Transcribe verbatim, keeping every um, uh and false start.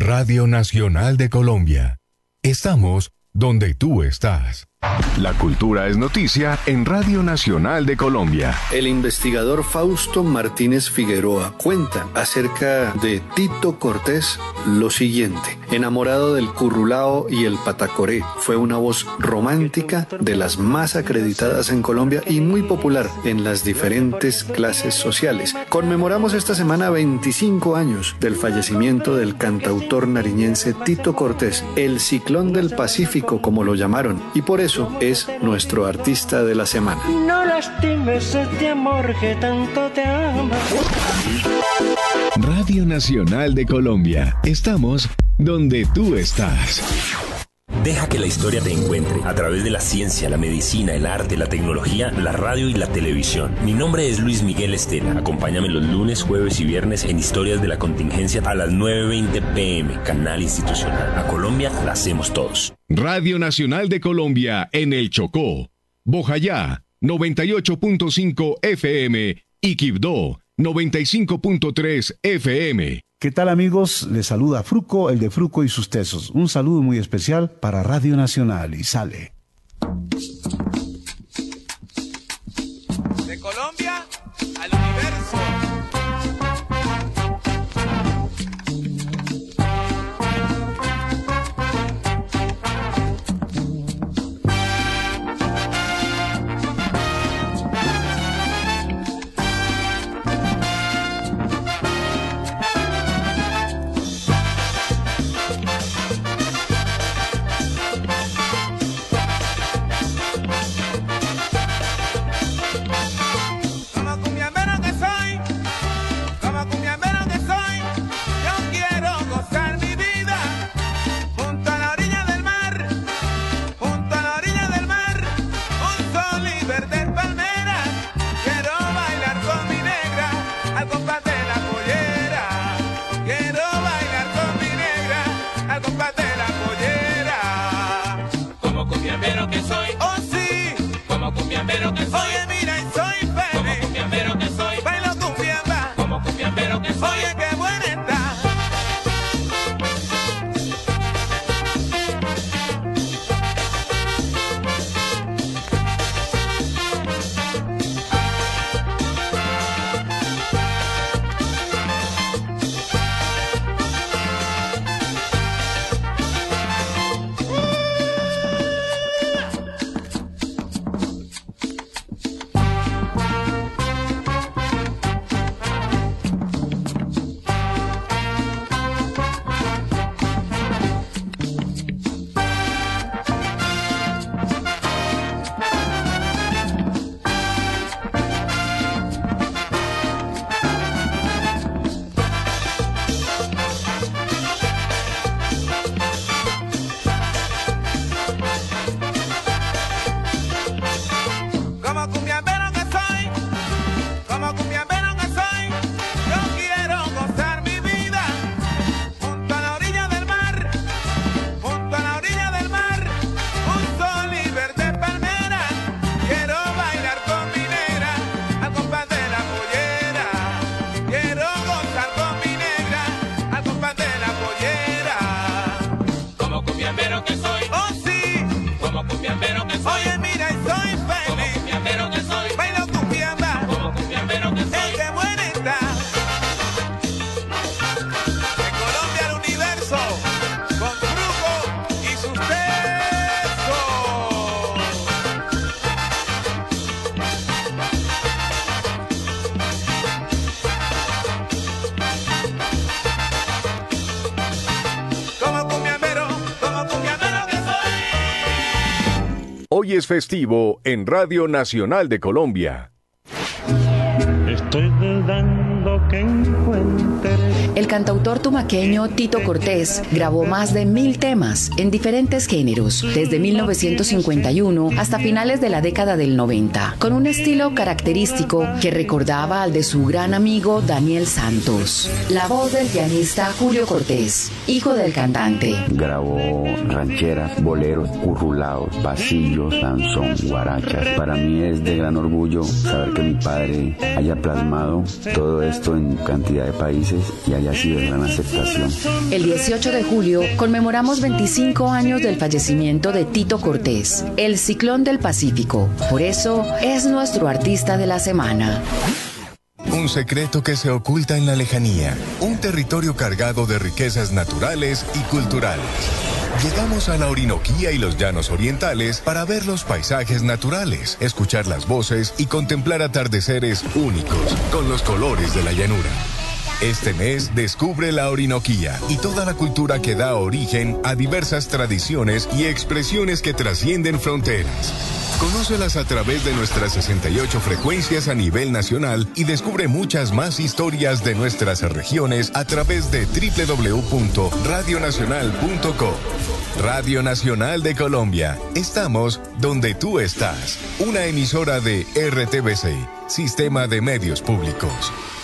Radio Nacional de Colombia. Estamos donde tú estás. La cultura es noticia en Radio Nacional de Colombia. El investigador Fausto Martínez Figueroa cuenta acerca de Tito Cortés lo siguiente. Enamorado del currulao y el patacoré, fue una voz romántica de las más acreditadas en Colombia y muy popular en las diferentes clases sociales. Conmemoramos esta semana veinticinco años del fallecimiento del cantautor nariñense Tito Cortés, el Ciclón del Pacífico como lo llamaron, y por eso es nuestro artista de la semana. No lastimes este amor que tanto te ama. Radio Nacional de Colombia. Estamos donde tú estás. Deja que la historia te encuentre a través de la ciencia, la medicina, el arte, la tecnología, la radio y la televisión. Mi nombre es Luis Miguel Estela. Acompáñame los lunes, jueves y viernes en Historias de la Contingencia a las nueve veinte pm, canal institucional. A Colombia la hacemos todos. Radio Nacional de Colombia en el Chocó, Bojayá, noventa y ocho punto cinco F M y Quibdó, noventa y cinco punto tres F M. ¿Qué tal, amigos? Les saluda Fruco, el de Fruco y sus tesos. Un saludo muy especial para Radio Nacional y sale. De Colombia al universo. Hoy es festivo en Radio Nacional de Colombia. Estoy dudando que encuentre. El cantautor tumaqueño Tito Cortés grabó más de mil temas en diferentes géneros, desde mil novecientos cincuenta y uno hasta finales de la década del noventa, con un estilo característico que recordaba al de su gran amigo Daniel Santos. La voz del pianista Julio Cortés, hijo del cantante. Grabó rancheras, boleros, currulaos, pasillos, danzón, guarachas. Para mí es de gran orgullo saber que mi padre haya plasmado todo esto en cantidad de países y haya y de gran aceptación. El dieciocho de julio conmemoramos veinticinco años del fallecimiento de Tito Cortés, el ciclón del Pacífico. Por eso es nuestro artista de la semana. Un secreto que se oculta en la lejanía, un territorio cargado de riquezas naturales y culturales. Llegamos a la Orinoquía y los llanos orientales para ver los paisajes naturales, escuchar las voces y contemplar atardeceres únicos con los colores de la llanura. Este mes descubre la Orinoquía y toda la cultura que da origen a diversas tradiciones y expresiones que trascienden fronteras. Conócelas a través de nuestras sesenta y ocho frecuencias a nivel nacional y descubre muchas más historias de nuestras regiones a través de doble u doble u doble u punto radio nacional punto co. Radio Nacional de Colombia. Estamos donde tú estás. Una emisora de R T V C, Sistema de Medios Públicos.